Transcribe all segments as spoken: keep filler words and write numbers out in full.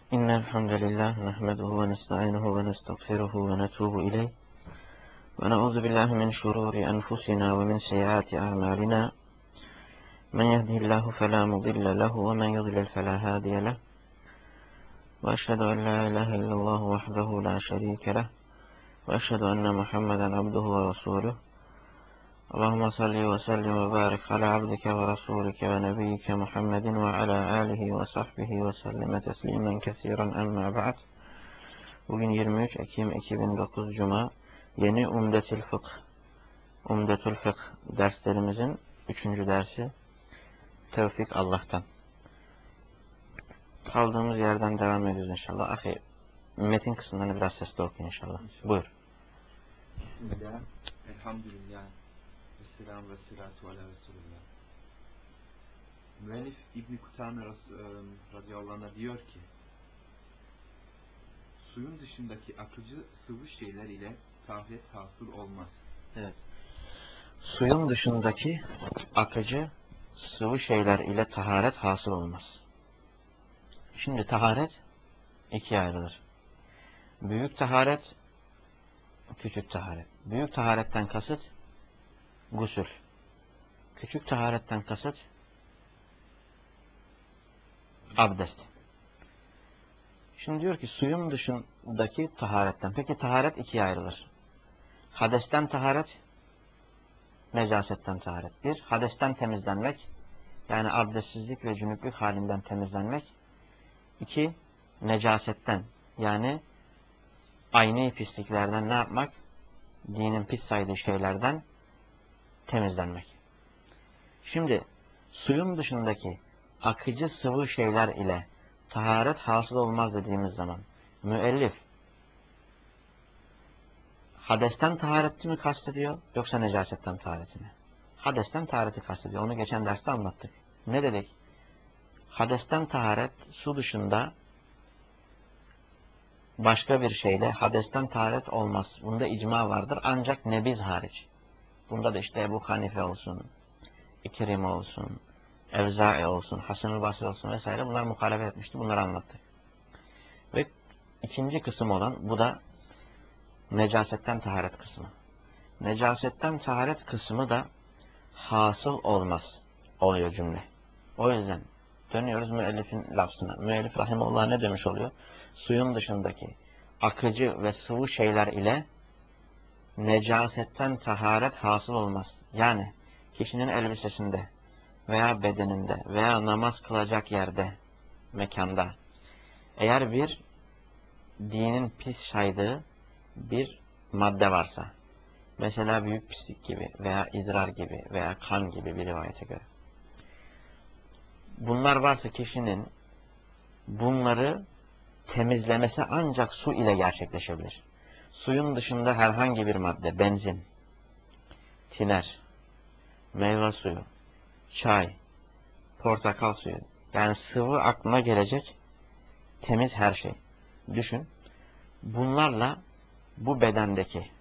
إن الحمد لله نحمده ونستعينه ونستغفره ونتوب إليه ونعوذ بالله من شرور أنفسنا ومن سيئات أعمالنا من يهده الله فلا مضل له ومن يضلل فلا هادي له وأشهد أن لا إله إلا الله وحده لا شريك له وأشهد أن محمدا عبده ورسوله اللهم صل وسلم وبارك على عبدك ورسولك ونبيك محمد وعلى آله وصحبه وسلم تسليما كثيرا أما بعد. Bugün yirmi üç Ekim iki bin dokuz Cuma, yeni Umdetül Fıkh Umdetül Fıkh derslerimizin üçüncü dersi Tevfik Allah'tan. Kaldığımız yerden devam ediyoruz inşallah. Ahi, metin kısımlarını biraz sesli okuyun inşallah. Buyur. Bismillah, elhamdülillah, ve selam ve salatu ala Resulullah. Müellif İbn-i Kutame radıyallahu anh diyor ki, suyun dışındaki akıcı sıvı şeyler ile taharet hasıl olmaz. Evet. Suyun dışındaki akıcı sıvı şeyler ile taharet hasıl olmaz. Şimdi taharet ikiye ayrılır. Büyük taharet, küçük taharet. Büyük taharetten kasıt gusül. Küçük taharetten kasıt abdest. Şimdi diyor ki suyun dışındaki taharetten. Peki taharet ikiye ayrılır. Hadesten taharet, necasetten taharet. Bir, hadesten temizlenmek, yani abdestsizlik ve cünüplük halinden temizlenmek. İki, necasetten, yani ayni pisliklerden ne yapmak? Dinin pis saydığı şeylerden temizlenmek. Şimdi suyun dışındaki akıcı sıvı şeyler ile taharet hasıl olmaz dediğimiz zaman müellif hadesten tahareti mi kastediyor yoksa necasetten tahareti mi? Hadesten tahareti kastediyor. Onu geçen derste anlattık. Ne dedik? Hadesten taharet su dışında başka bir şeyle hadesten taharet olmaz. Bunda icma vardır ancak nebiz hariç. Bunda da işte Ebu Hanife olsun, İkrime olsun, Evza'i olsun, Hasan-ı Basri olsun vesaire bunlar muhalefet etmişti. Bunları anlattık. Ve ikinci kısım olan bu da necasetten taharet kısmı. Necasetten taharet kısmı da hasıl olmaz oluyor cümle. O yüzden dönüyoruz müellifin lafzına. Müellif rahimullah ne demiş oluyor? Suyun dışındaki akıcı ve sıvı şeyler ile necasetten taharet hasıl olmaz. Yani kişinin elbisesinde veya bedeninde veya namaz kılacak yerde, mekanda eğer bir dinin pis saydığı bir madde varsa, mesela büyük pislik gibi veya idrar gibi veya kan gibi bir rivayete göre, bunlar varsa kişinin bunları temizlemesi ancak su ile gerçekleşebilir. Suyun dışında herhangi bir madde, benzin, tiner, meyve suyu, çay, portakal suyu, yani sıvı aklına gelecek temiz her şey. Düşün, bunlarla bu bedendeki,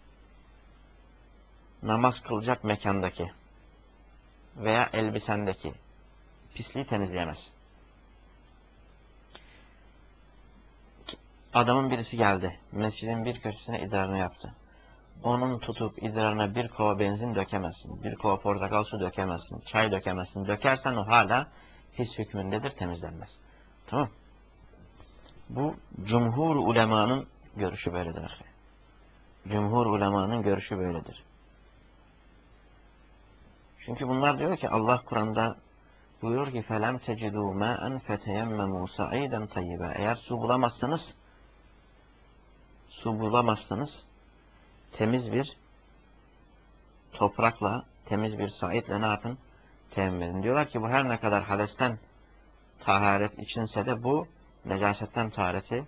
namaz kılacak mekandaki veya elbisendeki pisliği temizleyemez. Adamın birisi geldi, mescidin bir köşesine idrarını yaptı. Onun tutup idrarına bir kova benzin dökemezsin, bir kova portakal su dökemezsin, çay dökemezsin. Dökersen o hala his hükmündedir, temizlenmez. Tamam. Bu cumhur ulemanın görüşü böyledir. Cumhur ulemanın görüşü böyledir. Çünkü bunlar diyor ki Allah Kur'an'da buyuruyor ki فَلَمْ تَجِدُوا مَاءً فَتَيَمَّمُوا سَعِيدًا طَيِّبًا. Eğer su bulamazsanız su bulamazsanız temiz bir toprakla, temiz bir saitle ne yapın? Teyemmüm edin. Diyorlar ki bu her ne kadar hadesten taharet içinse de bu necasetten tahareti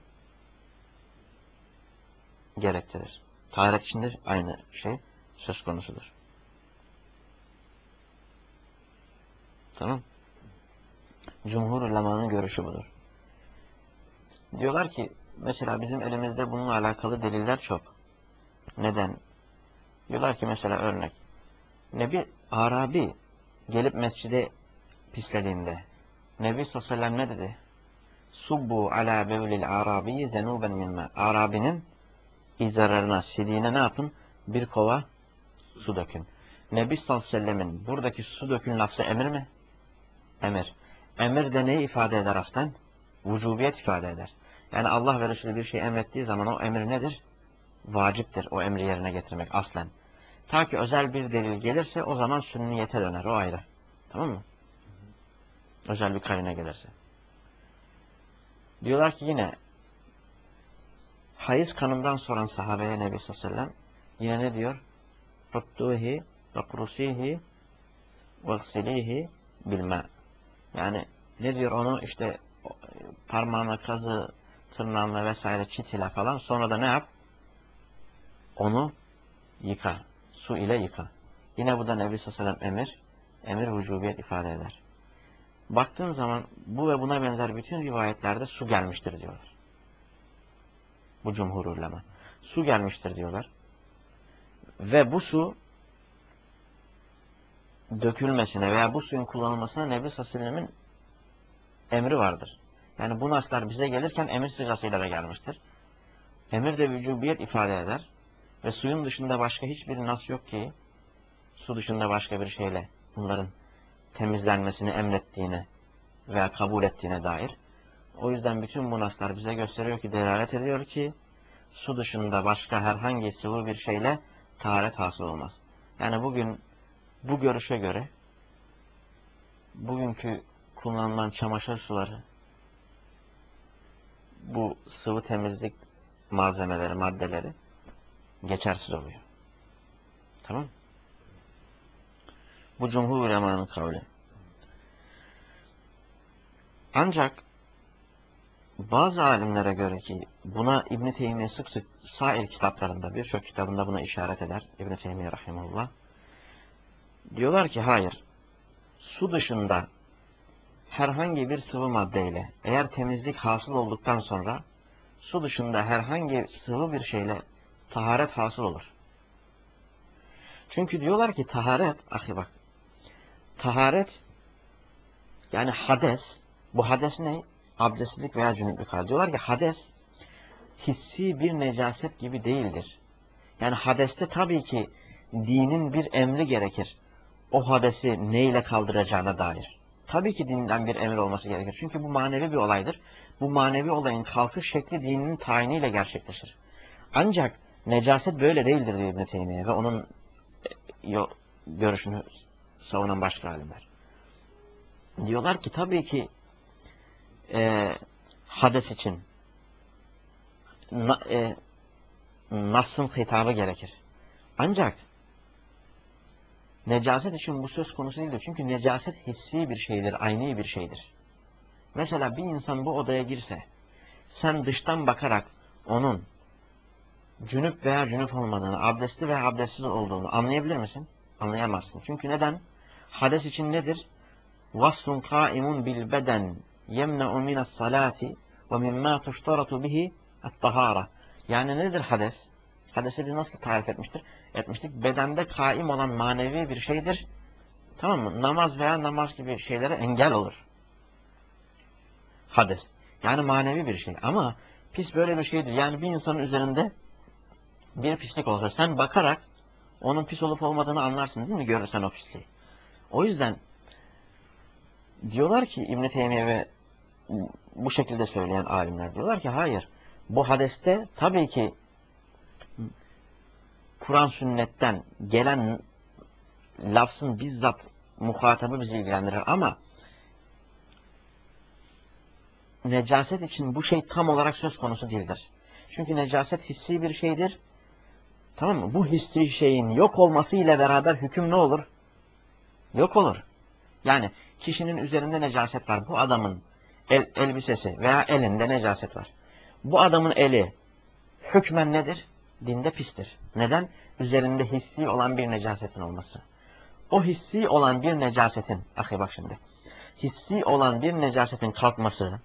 gerektirir. Taharet içinde aynı şey söz konusudur. Tamam. Cumhur ulemanın görüşü budur. Diyorlar ki mesela bizim elimizde bununla alakalı deliller çok. Neden? Diyorlar ki mesela örnek. Nebi Arabi gelip mescide pislediğinde Nebi sallallahu aleyhi ve sellem ne dedi? subbu ala bevlil arabi zenuben minma. Arabinin izarlarına, sidiğine ne yapın? Bir kova su dökün. Nebi sallallahu aleyhi ve sellemin buradaki su dökün lafzı emir mi? Emir. Emir de neyi ifade eder aslen? Vücubiyet ifade eder. Yani Allah ve Resulü bir şey emrettiği zaman o emir nedir? Vaciptir o emri yerine getirmek aslen. Ta ki özel bir delil gelirse o zaman sünniyete döner, o ayrı. Tamam mı? Özel bir karine gelirse. Diyorlar ki yine hayız kanından soran sahabeye Nebi sallallahu aleyhi ve sellem yine ne diyor? Ruttuhi ve kurusihi ve gsilihi bilme. Yani ne diyor onu işte parmağına kazı, tırnağına vesaire çit ile falan, sonra da ne yap? Onu yıka. Su ile yıka. Yine bu da Nebi sallallahu aleyhi ve sellem emir. Emir vücubiyet ifade eder. Baktığın zaman bu ve buna benzer bütün rivayetlerde su gelmiştir diyorlar. Bu cumhur ulema. Su gelmiştir diyorlar. Ve bu su dökülmesine veya bu suyun kullanılmasına Nebi sallallahu aleyhi ve sellemin emri vardır. Yani bu naslar bize gelirken emir sigasıyla da gelmiştir. Emir de vücubiyet ifade eder. Ve suyun dışında başka hiçbir nas yok ki su dışında başka bir şeyle bunların temizlenmesini emrettiğine veya kabul ettiğine dair. O yüzden bütün bu naslar bize gösteriyor ki, delalet ediyor ki su dışında başka herhangi sıvı bir şeyle taharet hasıl olmaz. Yani bugün bu görüşe göre bugünkü kullanılan çamaşır suları, bu sıvı temizlik malzemeleri, maddeleri geçersiz oluyor. Tamam. Bu cumhur ulemanın kavli. Ancak bazı alimlere göre ki buna İbn-i Teymiye sık sık sair kitaplarında, birçok kitabında buna işaret eder İbn-i Teymiye rahimehullah. Diyorlar ki hayır, su dışında herhangi bir sıvı maddeyle eğer temizlik hasıl olduktan sonra su dışında herhangi sıvı bir şeyle taharet hasıl olur. Çünkü diyorlar ki taharet, ahi bak, taharet yani hades, bu hades ne? Abdestlik veya cünüplük hali. Diyorlar ki hades hissi bir necaset gibi değildir. Yani hadeste tabii ki dinin bir emri gerekir. O hadesi neyle kaldıracağına dair. Tabii ki dinden bir emir olması gerekir. Çünkü bu manevi bir olaydır. Bu manevi olayın kalkış şekli dinin tayiniyle gerçekleşir. Ancak necaset böyle değildir diyor İbn-i Teymiye ve onun görüşünü savunan başka alimler. Diyorlar ki tabii ki e, hades için na, e, Nas'ın hitabı gerekir. Ancak necaset için bu söz konusu değildir. Çünkü necaset hissi bir şeydir, ayni bir şeydir. Mesela bir insan bu odaya girse, sen dıştan bakarak onun cünüp veya cünüp olmadığını, abdestli veya abdestsiz olduğunu anlayabilir misin? Anlayamazsın. Çünkü neden? Hades için nedir? Vasfun kaimun bil beden yemne'u minas salati ve mimma tuştaratu bihi et-tahara. Yani nedir hades? Hadesi biz nasıl tarif etmiştir? Etmiştik. Bedende kaim olan manevi bir şeydir. Tamam mı? Namaz veya namaz gibi şeylere engel olur. Hades. Yani manevi bir şey. Ama pis böyle bir şeydir. Yani bir insanın üzerinde bir pislik olsa sen bakarak onun pis olup olmadığını anlarsın değil mi? Görürsen o pisliği. O yüzden diyorlar ki İbn-i Teymiye ve bu şekilde söyleyen alimler diyorlar ki hayır. Bu hadeste tabii ki Kur'an sünnetten gelen lafzın bizzat muhatabı bizi ilgilendirir ama necaset için bu şey tam olarak söz konusu değildir. Çünkü necaset hissi bir şeydir. Tamam mı? Bu hissi şeyin yok olması ile beraber hüküm ne olur? Yok olur. Yani kişinin üzerinde necaset var. Bu adamın el, elbisesi veya elinde necaset var. Bu adamın eli hükmen nedir? Dinde pistir. Neden? Üzerinde hissi olan bir necasetin olması. O hissi olan bir necasetin, ahi bak şimdi, hissi olan bir necasetin kalkması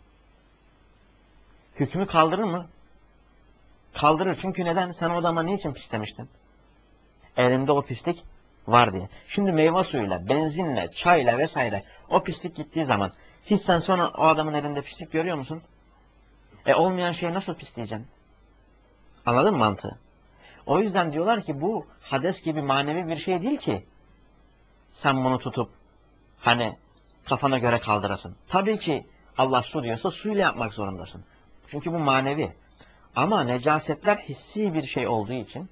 hükmü kaldırır mı? Kaldırır. Çünkü neden? Sen o adama niçin pislemiştin? Elinde o pislik var diye. Şimdi meyve suyuyla, benzinle, çayla vesaire o pislik gittiği zaman Hiç sen sonra o adamın elinde pislik görüyor musun? E olmayan şeyi nasıl pisleyeceksin? Anladın mı mantığı? O yüzden diyorlar ki bu hades gibi manevi bir şey değil ki sen bunu tutup hani kafana göre kaldırasın. Tabii ki Allah su diyorsa suyla yapmak zorundasın. Çünkü bu manevi. Ama necasetler hissi bir şey olduğu için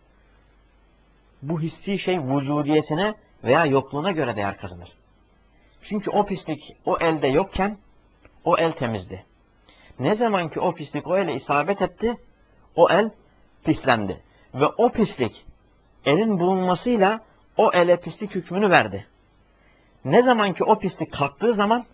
bu hissi şey vücudiyetine veya yokluğuna göre değer kazanır. Çünkü o pislik o elde yokken o el temizdi. Ne zaman ki o pislik o ele isabet etti, o el pislendi. Ve o pislik elin bulunmasıyla o ele pislik hükmünü verdi. Ne zaman ki o pislik kalktığı zaman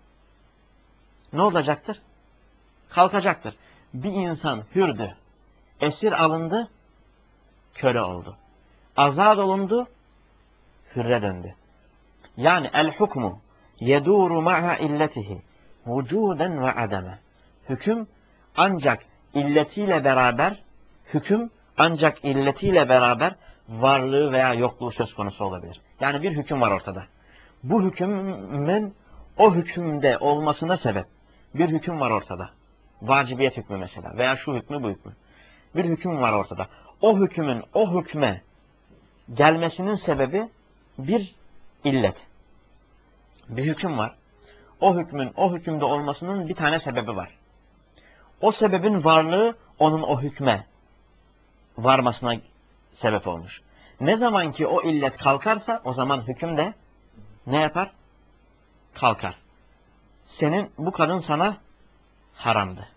ne olacaktır? Kalkacaktır. Bir insan hürdü, esir alındı, köle oldu. Azad olundu, hürre döndü. Yani el hukmu yeduru ma'a illetihi vücuden ve ademe. Hüküm ancak illetiyle beraber, hüküm ancak illetiyle beraber varlığı veya yokluğu söz konusu olabilir. Yani bir hüküm var ortada. Bu hükümün o hükümde olmasına sebep. Bir hüküm var ortada. Vacibiyet hükmü mesela veya şu hükmü bu hükmü. Bir hüküm var ortada. O hükümün o hükme gelmesinin sebebi bir illet. Bir hüküm var. O hükmün o hükümde olmasının bir tane sebebi var. O sebebin varlığı onun o hükme varmasına sebep olmuş. Ne zaman ki o illet kalkarsa o zaman hüküm de ne yapar? Kalkar. Senin bu kadın sana haramdı.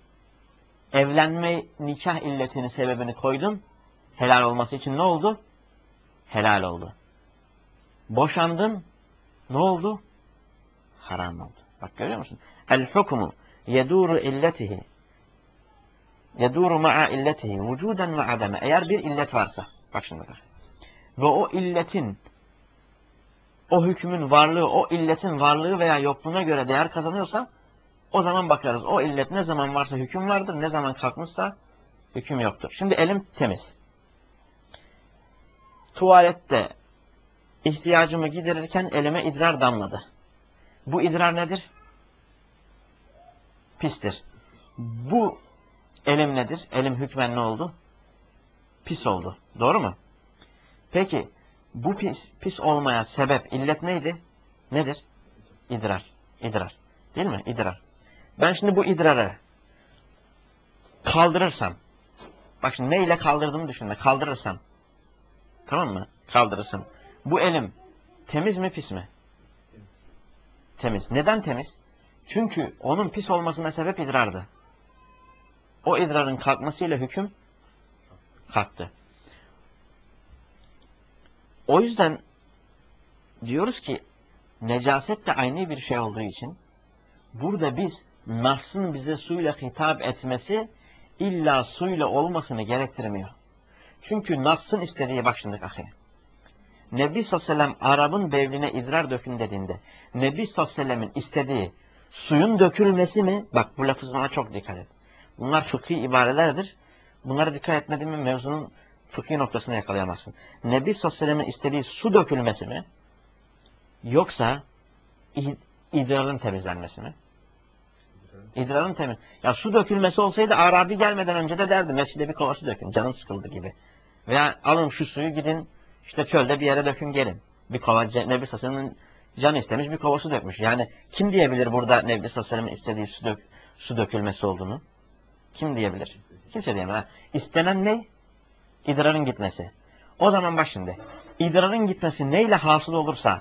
Evlenme nikah illetini sebebini koydun. Helal olması için ne oldu? Helal oldu. Boşandın. Ne oldu? Haram oldu. Bak görüyor musun? El hukmu yeduru illetihi yeduru ma'a illetihi vücuden ve ademe. Eğer bir illet varsa bak şimdi bak. Ve o illetin o hükmün varlığı, o illetin varlığı veya yokluğuna göre değer kazanıyorsa o zaman bakarız. O illet ne zaman varsa hüküm vardır. Ne zaman kalkmışsa hüküm yoktur. Şimdi elim temiz. Tuvalette ihtiyacımı giderirken elime idrar damladı. Bu idrar nedir? Pistir. Bu elim nedir? Elim hükmen ne oldu? Pis oldu. Doğru mu? Peki bu pis, pis olmaya sebep, illet neydi? Nedir? İdrar. İdrar. Değil mi? İdrar. Ben şimdi bu idrarı kaldırırsam, bak şimdi neyle kaldırdığımı düşünme. Kaldırırsam, tamam mı? Kaldırırsam. Bu elim temiz mi pis mi? Temiz. Neden temiz? Çünkü onun pis olmasına sebep idrardı. O idrarın kalkmasıyla hüküm kalktı. O yüzden diyoruz ki necaset de aynı bir şey olduğu için burada biz Nas'ın bize suyla hitap etmesi illa suyla olmasını gerektirmiyor. Çünkü Nas'ın istediği bak şimdi ahi. Nebi sallallahu aleyhi ve sellem Arap'ın bevline idrar dökün dediğinde Nebi sallallahu aleyhi ve sellemin istediği suyun dökülmesi mi? Bak bu lafızına çok dikkat et. Bunlar fıkhi ibarelerdir. Bunlara dikkat etmediğin mi mevzunun fıkhi noktasını yakalayamazsın. Nebi sallallahu aleyhi ve sellemin istediği su dökülmesi mi? Yoksa idrarın temizlenmesi mi? İdrarın temiz. Ya su dökülmesi olsaydı Arabi gelmeden önce de derdi mescide bir kova su dökün. Canım sıkıldı gibi. Veya alın şu suyu gidin işte çölde bir yere dökün gelin. Bir kova Nebi Sassan'ın canı istemiş bir kova su dökmüş. Yani kim diyebilir burada Nebi Sassan'ın istediği su, dök, su dökülmesi olduğunu? Kim diyebilir? Kimse diyemez. İstenen ne? İdrarın gitmesi. O zaman bak şimdi. İdrarın gitmesi neyle hasıl olursa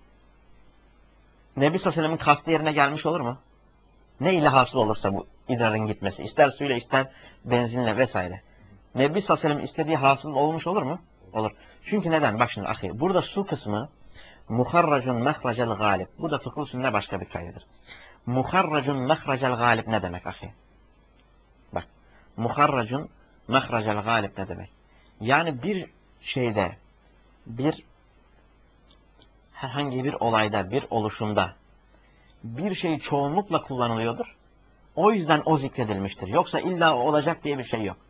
Nebi Sassan'ın kastı yerine gelmiş olur mu? Ne ile hasıl olursa bu idrarın gitmesi. İster suyla ister benzinle vesaire. Nebi sallallahu aleyhi ve sellem istediği hasıl olmuş olur mu? Olur. Çünkü neden? Bak şimdi ahi. Burada su kısmı muharracun mehracel galip. Bu da fıkıh usulüne başka bir kaydedir. Muharracun mehracel galip ne demek ahi? Bak. Muharracun mehracel galip ne demek? Yani bir şeyde bir herhangi bir olayda, bir oluşumda bir şey çoğunlukla kullanılıyordur. O yüzden o zikredilmiştir. Yoksa illa olacak diye bir şey yok.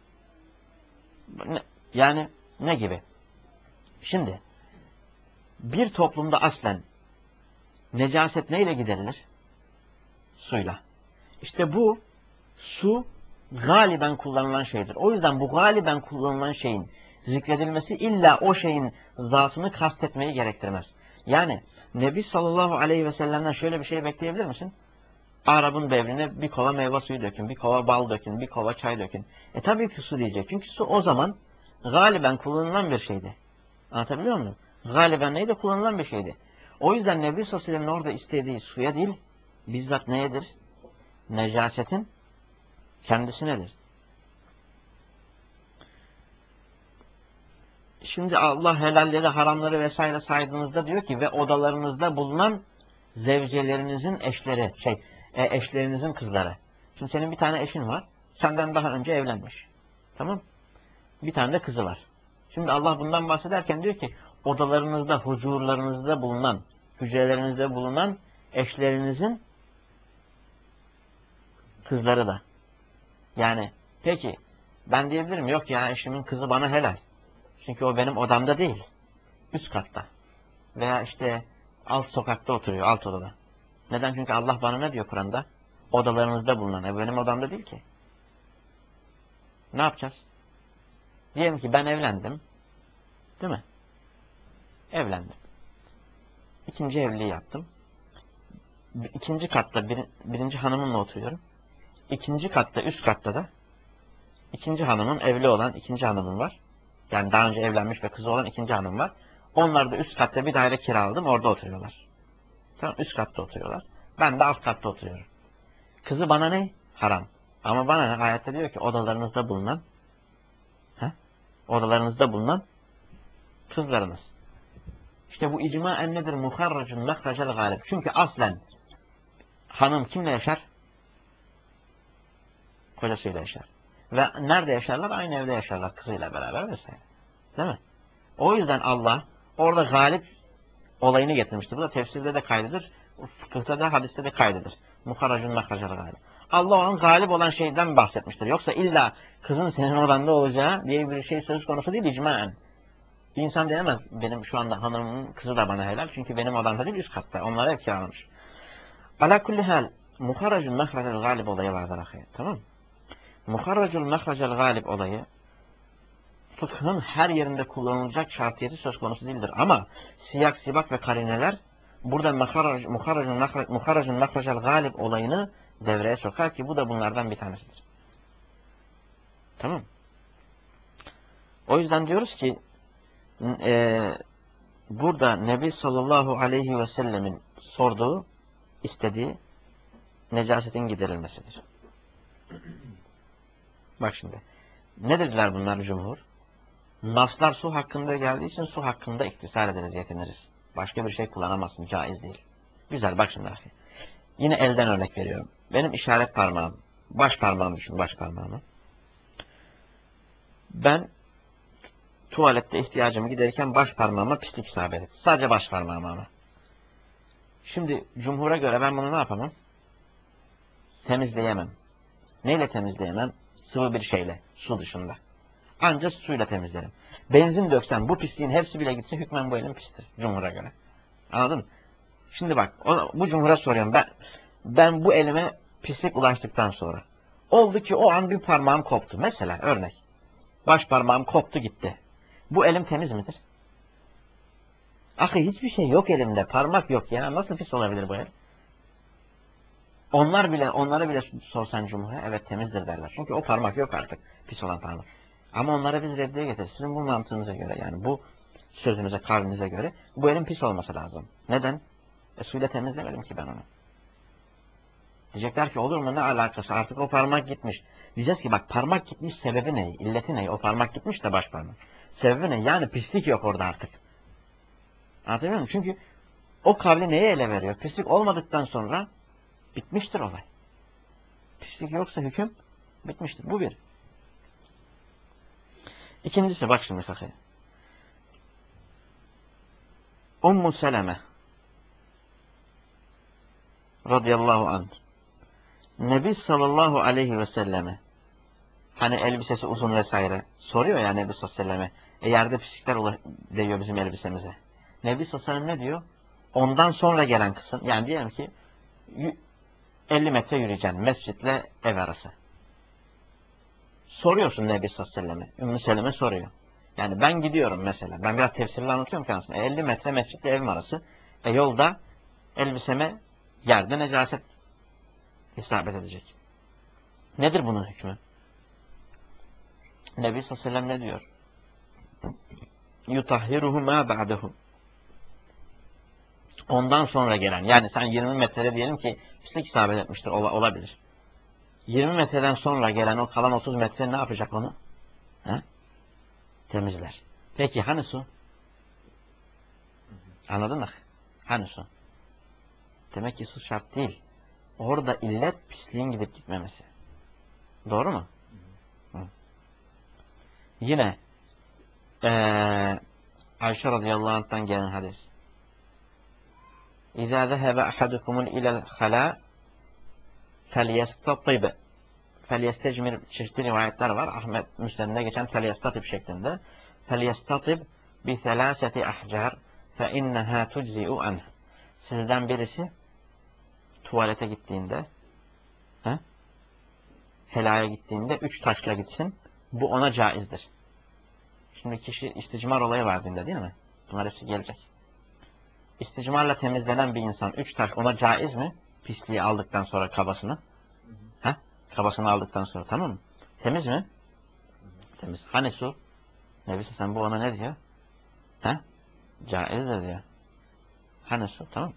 Yani ne gibi? Şimdi bir toplumda aslen necaset neyle giderilir? Suyla. İşte bu su galiben kullanılan şeydir. O yüzden bu galiben kullanılan şeyin zikredilmesi illa o şeyin zatını kastetmeyi gerektirmez. Yani Nebi sallallahu aleyhi ve sellem'den şöyle bir şey bekleyebilir misin? Arap'ın bevrine bir kova meyve suyu dökün, bir kova bal dökün, bir kova çay dökün. E tabii ki su diyecek. Çünkü su o zaman galiben kullanılan bir şeydi. Anlatabiliyor muyum? Galiben neydi? Kullanılan bir şeydi. O yüzden Nebi sallallahu aleyhi ve sellem'in orada istediği suya değil, bizzat neyedir? Necasetin kendisinedir. Şimdi Allah helalleri, haramları vesaire saydığınızda diyor ki ve odalarınızda bulunan zevcelerinizin eşleri, şey, e, eşlerinizin kızları. Şimdi senin bir tane eşin var. Senden daha önce evlenmiş. Tamam? Bir tane de kızı var. Şimdi Allah bundan bahsederken diyor ki odalarınızda, hucurlarınızda bulunan, hücrelerinizde bulunan eşlerinizin kızları da. Yani peki ben diyebilirim yok ya eşimin kızı bana helal. Çünkü o benim odamda değil. Üst katta. Veya işte alt sokakta oturuyor, alt odada. Neden? Çünkü Allah bana ne diyor Kur'an'da? Odalarınızda bulunan. E benim odamda değil ki. Ne yapacağız? Diyelim ki ben evlendim. Değil mi? Evlendim. İkinci evliliği yaptım. İkinci katta bir, birinci hanımımla oturuyorum. İkinci katta, üst katta da ikinci hanımın, evli olan ikinci hanımım var. Yani daha önce evlenmiş ve kızı olan ikinci hanım var. Onlar da üst katta bir daire kiraladım. Orada oturuyorlar. Tamam, üst katta oturuyorlar. Ben de alt katta oturuyorum. Kızı bana ne? Haram. Ama bana ne? Ayette diyor ki odalarınızda bulunan he? Odalarınızda bulunan kızlarınız. İşte bu icmaen nedir? Muharracun mehracel galib. Çünkü aslen hanım kimle yaşar? Kocasıyla yaşar. Ve nerede yaşarlar? Aynı evde yaşarlar kızıyla beraber vesaire. Değil mi? O yüzden Allah orada galip olayını getirmiştir. Bu da tefsirde de kaydıdır. Fıkıhta da hadiste de kaydıdır. Muharracun mehracel galib. Allah onun galip olan şeyden bahsetmiştir. Yoksa illa kızın senin odanda olacağı diye bir şey söz konusu değil icmaen. Bir insan diyemez benim şu anda hanımın kızı da bana helal. Çünkü benim odamda değil üst katta. Onlara hep kiralamış. Ala kulli hal muharracun mehracel galib olayı vardır ahi. Tamam mı? Muharracul mehracel galib olayı fıkhın her yerinde kullanılacak şartiyeti söz konusu değildir. Ama siyak, sibak ve karineler burada muharracun mehracel galib olayını devreye sokar ki bu da bunlardan bir tanesidir. Tamam. O yüzden diyoruz ki e, burada Nebi sallallahu aleyhi ve sellemin sorduğu, istediği necasetin giderilmesidir. Bak şimdi. Ne dediler bunlar cumhur? Naslar su hakkında geldiği için su hakkında iktisar ederiz, yetiniriz. Başka bir şey kullanamazsın, caiz değil. Güzel, bak şimdi. Yine elden örnek veriyorum. Benim işaret parmağım, baş parmağım düşün, baş parmağımı. Ben tuvalette ihtiyacımı giderirken baş parmağıma pislik isabet etti. Sadece baş parmağıma ama. Şimdi cumhura göre ben bunu ne yapamam? Temizleyemem. Neyle temizleyemem? Sıvı bir şeyle, su dışında. Ancak suyla temizlerim. Benzin döksem bu pisliğin hepsi bile gitse hükmen bu elim pistir. Cumhura göre. Anladın mı? Şimdi bak o, bu cumhura soruyorum. Ben, ben bu elime pislik ulaştıktan sonra. Oldu ki o an bir parmağım koptu. Mesela örnek. Baş parmağım koptu gitti. Bu elim temiz midir? Ahi hiçbir şey yok elimde. Parmak yok ya. Nasıl pis olabilir bu el? Onlar bile, onlara bile sorsan cumhura evet temizdir derler. Çünkü o parmak yok artık. Pis olan parmak. Ama onlara biz reddiye getir. Sizin bu mantığınıza göre yani bu sözünüze, kavlinize göre bu elin pis olması lazım. Neden? E suyla temizlemedim ki ben onu. Diyecekler ki olur mu ne alakası artık o parmak gitmiş. Diyeceğiz ki bak parmak gitmiş sebebi ne? İlleti ne? O parmak gitmiş de baş parmak. Sebebi ne? Yani pislik yok orada artık. Anlatabiliyor muyum? Çünkü o kavli neye ele veriyor? Pislik olmadıktan sonra bitmiştir olay. Pislik yoksa hüküm bitmiştir. Bu bir. İkincisi bak şimdi sakın. Ummu Seleme radıyallahu anh Nebi sallallahu aleyhi ve selleme hani elbisesi uzun vesaire soruyor ya Nebi sallallahu aleyhi ve selleme e yerde pislikler değiyor bizim elbisemize. Nebi sallallahu aleyhi ve sellem ne diyor? Ondan sonra gelen kısım yani diyelim ki elli metre yürüyeceksin. Mescitle ev arası. Soruyorsun Nebi sallallahu aleyhi ve selleme. Ümmü Seleme soruyor. Yani ben gidiyorum mesela. Ben biraz tefsirle anlatıyorum kendisine. E, elli metre mescitle evim arası. E yolda elbiseme yerde necaset isabet edecek. Nedir bunun hükmü? Nebi sallallahu aleyhi ve sellem ne diyor? Yutahhiruhu ma ba'dehu. Ondan sonra gelen, yani sen yirmi metrede diyelim ki pislik isabet etmiştir, olabilir. yirmi metreden sonra gelen o kalan otuz metre ne yapacak onu? He? Temizler. Peki hani su? Anladın mı? Hani su? Demek ki su şart değil. Orada illet pisliğin gidip gitmemesi. Doğru mu? Hı. Yine ee, Ayşe radıyallahu anh'tan gelen hadis. İzâ zehebe ahadukumul ilel halâ felyestatib. Felyestecmir çeşitli rivayetler var. Ahmet Müslim'de geçen felyestatib şeklinde. Felyestatib bi selâseti ahcar fe innehâ tujzi'u anh. Sizden birisi tuvalete gittiğinde, he? helaya gittiğinde üç taşla gitsin. Bu ona caizdir. Şimdi kişi isticmar olayı var dinde değil mi? Bunlar hepsi gelecek. İsticmarla temizlenen bir insan üç taş ona caiz mi? Pisliği aldıktan sonra kabasını. He? Kabasını aldıktan sonra, tamam mı? Temiz mi? Temiz. Hani su? Nebisi sen bu ona ne diyor? He? Caizdir diyor. Hani su? Tamam.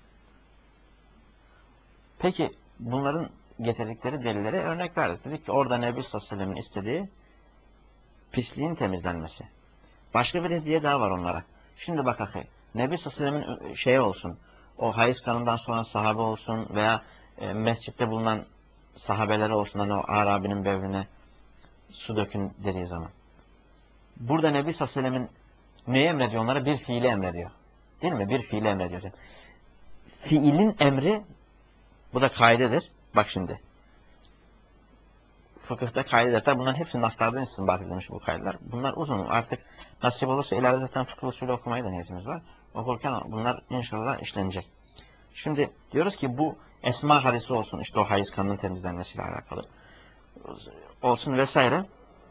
Peki bunların getirdikleri delillere örnek verdik. Dedik ki orada Nebi sallallahu aleyhi ve sellem'in istediği pisliğin temizlenmesi. Başka bir hediye daha var onlara. Şimdi bak akı. Nebi sallallahu aleyhi ve sellem'in şeyi olsun. O hayız kanından sonra sahabe olsun veya e, mescitte bulunan sahabeleri olsun. Hani o Arabi'nin bevrine su dökün dediği zaman. Burada Nebi sallallahu aleyhi ve sellem'in neyi emrediyor onlara? Bir fiili emrediyor. Değil mi? Bir fiili emrediyor. Fiilin emri, bu da kaidedir. Bak şimdi. Fıkıhta kaideler. Bunların hepsi naslardan istinbat edilmiş bu kaideler. Bunlar uzun. Artık nasip olursa ileride zaten fıkıh usulü okumaya da niyetimiz var. Okurken bunlar inşallah işlenecek. Şimdi diyoruz ki bu esma hadisi olsun. İşte o hayız kanının temizlenmesiyle alakalı. Olsun vesaire.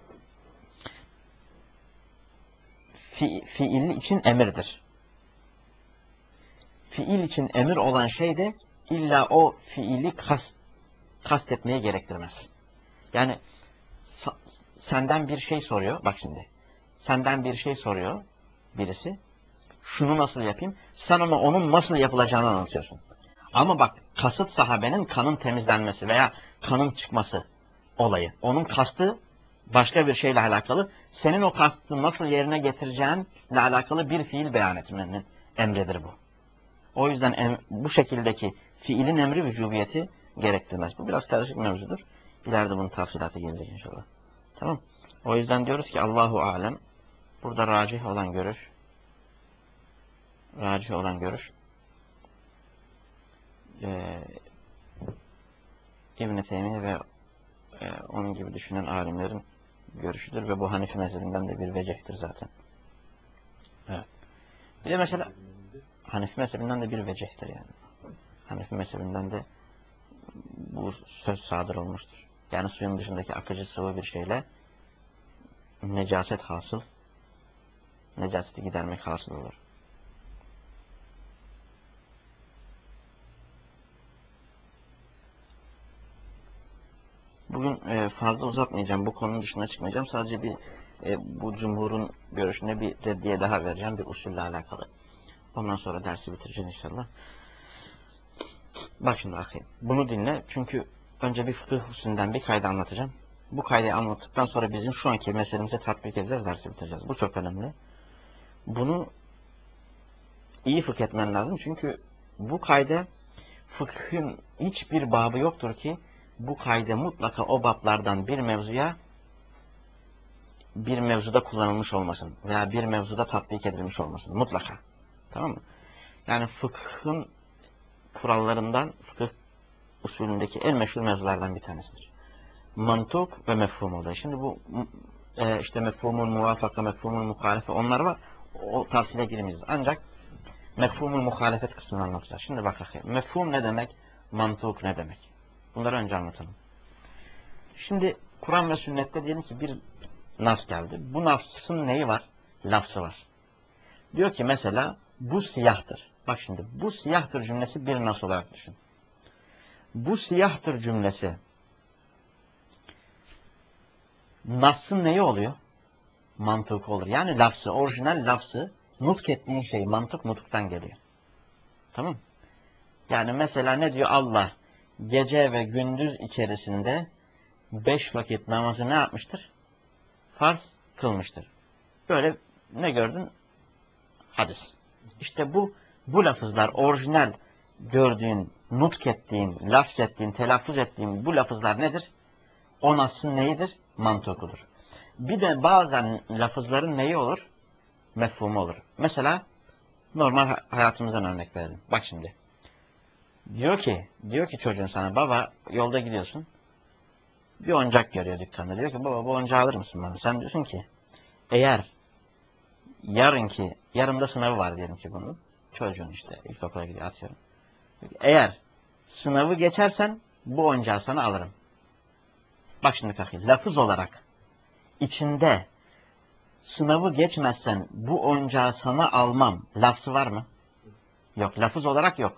Fi, fiil için emirdir. Fiil için emir olan şey de illa o fiili kast, kastetmeye gerektirmez. Yani senden bir şey soruyor. Bak şimdi. Senden bir şey soruyor birisi. Şunu nasıl yapayım? Sen ama onun nasıl yapılacağını anlatıyorsun. Ama bak kasıt sahabenin kanın temizlenmesi veya kanın çıkması olayı. Onun kastı başka bir şeyle alakalı. Senin o kastı nasıl yerine getireceğinle alakalı bir fiil beyan etmenin emridir bu. O yüzden em, bu şekildeki fiilin emri vücubiyeti gerektirmez. Bu biraz karışık mevzudur. İleride bunun tafsilatı gelecek inşallah. Tamam. O yüzden diyoruz ki Allahu alem. Burada racih olan görüş. Racih olan görüş. Ee, İbn-i Teymiye ve e, onun gibi düşünen alimlerin görüşüdür ve bu Hanefi mezhebinden de bir vecihtir zaten. Evet. Bir de mesela Hanefi mezhebinden de bir vecihtir yani. Hanefi mezhebinden de bu söz sadır olmuştur. Yani suyun dışındaki akıcı sıvı bir şeyle necaset hasıl, necaseti gidermek hasıl olur. Bugün e, fazla uzatmayacağım, bu konunun dışına çıkmayacağım. Sadece bir e, bu cumhurun görüşüne bir reddiye daha vereceğim, bir usulle alakalı. Ondan sonra dersi bitireceğiz inşallah. Bak şimdi akıyım. Bunu dinle çünkü önce bir fıkıh usulünden bir kaydı anlatacağım. Bu kaydı anlattıktan sonra bizim şu anki meselemize tatbik edeceğiz, dersi bitireceğiz. Bu çok önemli. Bunu iyi fıkh etmen lazım çünkü bu kayda fıkhın hiçbir babı yoktur ki bu kayda mutlaka o bablardan bir mevzuya bir mevzuda kullanılmış olmasın veya bir mevzuda tatbik edilmiş olmasın. Mutlaka. Tamam mı? Yani fıkhın kurallarından, fıkıh usulündeki en meşhur mevzulardan bir tanesidir. Mantuk ve mefhum olayı. Şimdi bu e, işte mefhumul muvafaka, mefhumul muhalefe onlar var. O tavsile girmeyiz. Ancak mefhumul muhalefet kısmını anlatacağız. Şimdi bak bakayım. Mefhum ne demek? Mantuk ne demek? Bunları önce anlatalım. Şimdi Kur'an ve sünnette diyelim ki bir nas geldi. Bu nasın neyi var? Lafzı var. Diyor ki mesela bu siyahtır. Bak şimdi bu siyahtır cümlesi bir nas olarak düşün. Bu siyahtır cümlesi nasın neyi oluyor? Mantık olur. Yani lafzı, orijinal lafzı, nutk ettiğin şey, mantık nutuktan geliyor. Tamam. Yani mesela ne diyor Allah? Gece ve gündüz içerisinde beş vakit namazı ne yapmıştır? Farz kılmıştır. Böyle ne gördün? Hadis. İşte bu bu lafızlar orijinal gördüğün, nutk ettiğin, lafz ettiğin, telaffuz ettiğin bu lafızlar nedir? O nasın neyidir? Mantıkudur. Bir de bazen lafızların neyi olur? Mefhumu olur. Mesela normal hayatımızdan örnek verelim. Bak şimdi. Diyor ki, diyor ki çocuğun sana, baba yolda gidiyorsun. Bir oyuncak görüyor dükkanda. Diyor ki baba bu oyuncağı alır mısın bana? Sen diyorsun ki eğer yarınki, yarında sınavı var diyelim ki bunun. Çocuğun işte ilkokula gidiyor atıyorum. Eğer sınavı geçersen bu oyuncağı sana alırım. Bak şimdi kakil. Lafız olarak içinde sınavı geçmezsen bu oyuncağı sana almam lafzı var mı? Yok. Lafız olarak yok.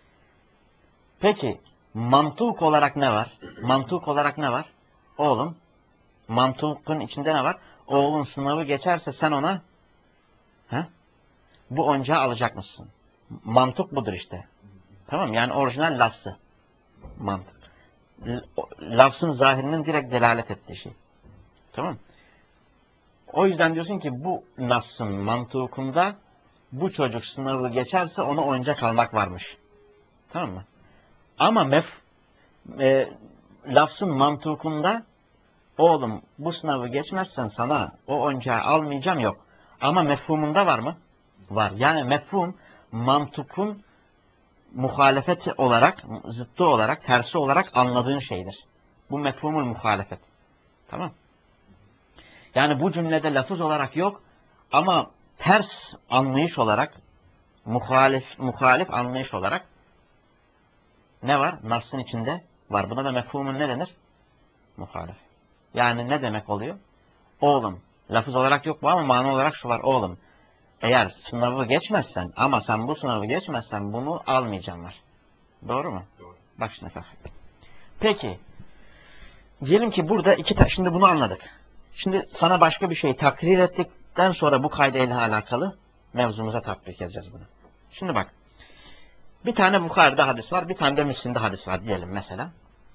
Peki mantık olarak ne var? Mantık olarak ne var? Oğlum mantığın içinde ne var? Oğlun sınavı geçerse sen ona he, bu oyuncağı alacak mısın? Mantık budur işte. Tamam, yani orijinal lafzı. Mantık. Lafzın zahirinin direkt delalet ettiği şey. Tamam. O yüzden diyorsun ki bu nas'ın mantıkında bu çocuk sınavı geçerse ona oyuncak almak varmış. Tamam mı? Ama mef e, lafzın mantıkında oğlum bu sınavı geçmezsen sana o oyuncağı almayacağım yok. Ama mefhumunda var mı? Var. Yani mefhum mantıkun muhalefeti olarak, zıttı olarak, tersi olarak anladığın şeydir. Bu mefhumul muhalefet. Tamam. Yani bu cümlede lafız olarak yok ama ters anlayış olarak, muhalif, muhalif anlayış olarak ne var? Nas'ın içinde var. Buna da mefhumun ne denir? Muhalif. Yani ne demek oluyor? Oğlum, lafız olarak yok bu ama mana olarak şu var. Oğlum, eğer sınavı geçmezsen ama sen bu sınavı geçmezsen bunu almayacağım var. Doğru mu? Doğru. Bak şimdi kalk. Peki, diyelim ki burada iki ta şimdi bunu anladık. Şimdi sana başka bir şey takrir ettikten sonra bu kaydıyla alakalı mevzumuza tatbik edeceğiz bunu. Şimdi bak. Bir tane Bukhari'de hadis var, bir tane de Müslim'de hadis var diyelim mesela.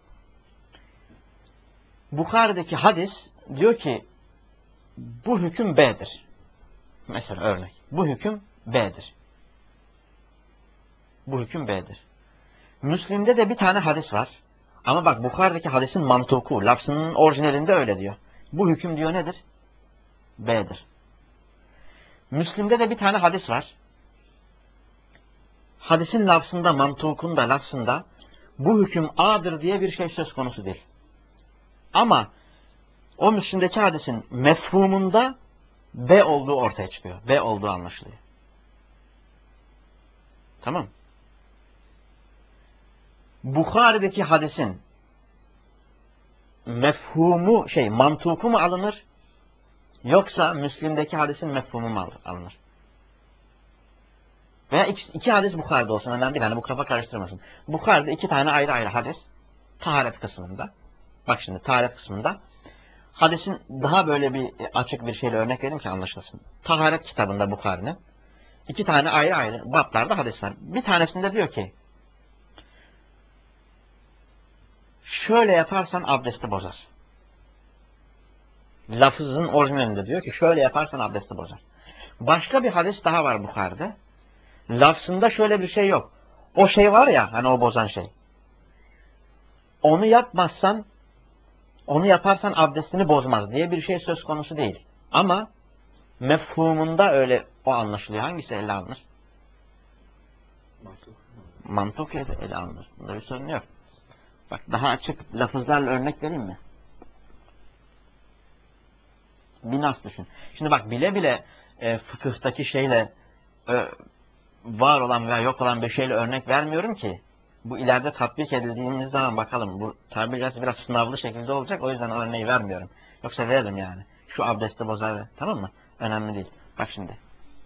Bukhari'deki hadis diyor ki bu hüküm B'dir. Mesela örnek. Bu hüküm B'dir. Bu hüküm B'dir. Müslim'de de bir tane hadis var. Ama bak Bukhari'deki hadisin mantuku, lafzının orijinalinde öyle diyor. Bu hüküm diyor nedir? B'dir. Müslim'de de bir tane hadis var. Hadisin lafzında, mantukunda, lafzında bu hüküm A'dır diye bir şey söz konusu değil. Ama o Müslim'deki hadisin mefhumunda B olduğu ortaya çıkıyor. B olduğu anlaşılıyor. Tamam. Bukhari'deki hadisin mefhumu, şey, mantuku mu alınır? Yoksa Müslim'deki hadisin mefhumu mu alınır? Veya iki, iki hadis Bukhari'de olsun. Önemli değil. Yani bu kafa karıştırmasın. Bukhari'de iki tane ayrı ayrı hadis. Taharet kısmında. Bak şimdi taharet kısmında. Hadisin daha böyle bir açık bir şeyle örnek vereyim ki anlaşılsın. Taharet kitabında Bukhari'nin iki tane ayrı ayrı bablarda hadis var. Bir tanesinde diyor ki şöyle yaparsan abdesti bozar. Lafızın orijinalinde diyor ki şöyle yaparsan abdesti bozar. Başka bir hadis daha var Bukhari'de. Lafzında şöyle bir şey yok. O şey var ya hani o bozan şey. Onu yapmazsan, onu yaparsan abdestini bozmaz diye bir şey söz konusu değil. Ama mefhumunda öyle o anlaşılıyor. Hangisi ele alınır? Mantık ele alınır. Bunda bir sorun yok. Bak daha açık lafızlarla örnek vereyim mi? Bir nas düşün. Şimdi bak bile bile e, fıkıhtaki şeyle e, var olan veya yok olan bir şeyle örnek vermiyorum ki bu ileride tatbik edildiğimiz zaman bakalım. Bu tabiri caizse biraz sınavlı şekilde olacak. O yüzden örneği vermiyorum. Yoksa veririm yani. Şu abdesti bozar ve tamam mı? Önemli değil. Bak şimdi.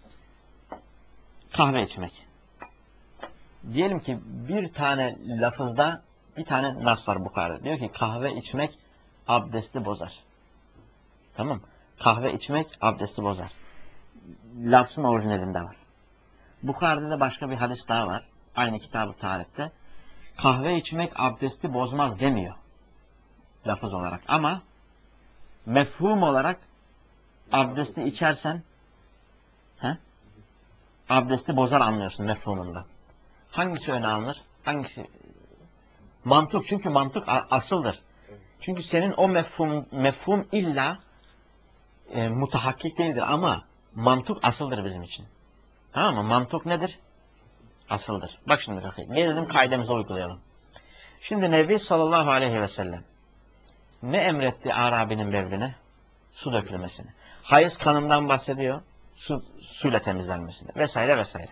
Kahve içmek. Diyelim ki bir tane lafızda bir tane nas var Bukhari'de. Diyor ki kahve içmek abdesti bozar. Tamam. Kahve içmek abdesti bozar. Lafzın orijinalinde var. Bukhari'de de başka bir hadis daha var. Aynı kitab-ı tarihte. Kahve içmek abdesti bozmaz demiyor. Lafız olarak. Ama mefhum olarak abdesti içersen he, abdesti bozar anlıyorsun mefhumunda. Hangisi öne alınır? Hangisi? Mantık. Çünkü mantık asıldır. Çünkü senin o mefhum, mefhum illa e, mutahakkik değildir ama mantık asıldır bizim için. Tamam mı? Mantık nedir? Asıldır. Bak şimdi bakayım. Gelelim kaidemize uygulayalım. Şimdi Nebi sallallahu aleyhi ve sellem ne emretti Arabi'nin bevline? Su dökülmesini. Hayız kanından bahsediyor. Su, suyla temizlenmesini. Vesaire vesaire.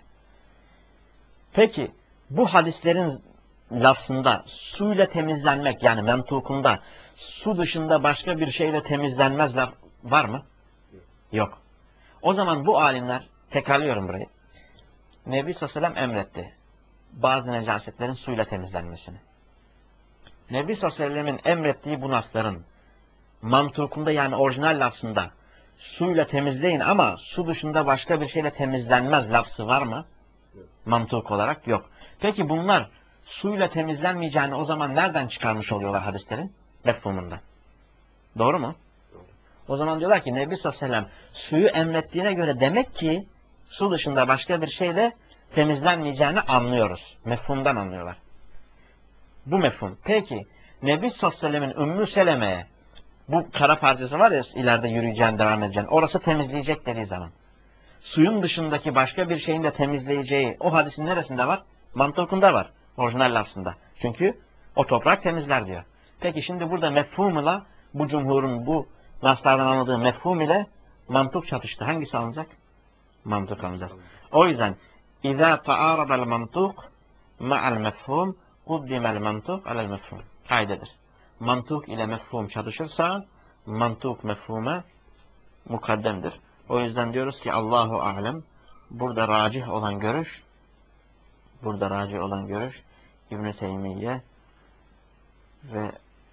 Peki bu hadislerin lafzında suyla temizlenmek yani mentukunda su dışında başka bir şeyle temizlenmez laf var mı? Yok. O zaman bu alimler, tekrarlıyorum burayı. Nebi sallallahu aleyhi ve sellem emretti bazı necasetlerin suyla temizlenmesini. Nebi sallallahu aleyhi ve sellemin emrettiği bu nasların mantukunda yani orijinal lafzında suyla temizleyin ama su dışında başka bir şeyle temizlenmez lafzı var mı? Mantuk olarak yok. Peki bunlar suyla temizlenmeyeceğini o zaman nereden çıkarmış oluyorlar hadislerin? Mefhumunda. Doğru mu? Doğru. O zaman diyorlar ki Nebi sallallahu aleyhi ve sellem suyu emrettiğine göre demek ki su dışında başka bir şeyle temizlenmeyeceğini anlıyoruz. Mefhumdan anlıyorlar. Bu mefhum. Peki Nebi sallallahu aleyhi ve sellemin Ümmü Seleme'ye bu kara parçası var ya ileride yürüyeceğin, devam edeceğin. Orası temizleyecek dediği zaman. Suyun dışındaki başka bir şeyin de temizleyeceği o hadisin neresinde var? Mantukunda var. Orijinal lafzında. Çünkü o toprak temizler diyor. Peki şimdi burada mefhum ile bu cumhurun bu naslardan anladığı mefhum ile mantuk çatıştı. Hangisi alınacak? Mantuk alınacak. O yüzden İzâ ta'ârada'l mantuk ma'al mefhum kuddimel mantuk alel mefhum. Kaydedir. Mantuk ile mefhum çatışırsa mantuk mefhume mukaddemdir. O yüzden diyoruz ki Allahu alem burada racih olan görüş burada racih olan görüş İbn-i Teymiye ve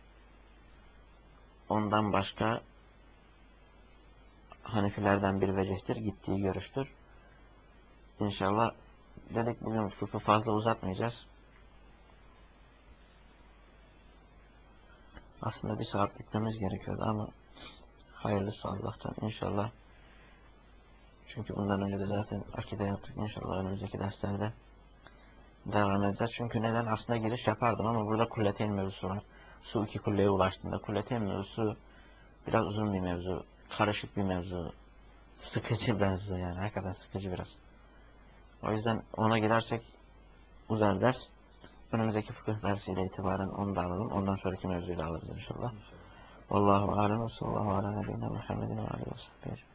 ondan başka Hanefilerden bir vecihtir. Gittiği görüştür. İnşallah dedik bugün fıkhı fazla uzatmayacağız. Aslında bir saat gitmemiz gerekiyordu ama hayırlısı Allah'tan inşallah. Çünkü bundan önce de zaten akide yaptık. İnşallah önümüzdeki derslerde devam edeceğiz. Çünkü neden? Aslında giriş yapardım ama burada kulleteyn mevzusu var. Su iki kulleye ulaştığında kulleteyn mevzusu biraz uzun bir mevzu. Karışık bir mevzu. Sıkıcı mevzu yani. Hakikaten sıkıcı biraz. O yüzden ona gidersek uzar ders. Önümüzdeki fıkıh dersiyle itibaren onu da alalım. Ondan sonraki mevzuyu da alırız inşallah. Vallahu alem ve sallallahu ala nebiyyina Muhammedin ve aleyhi ve sahbihi.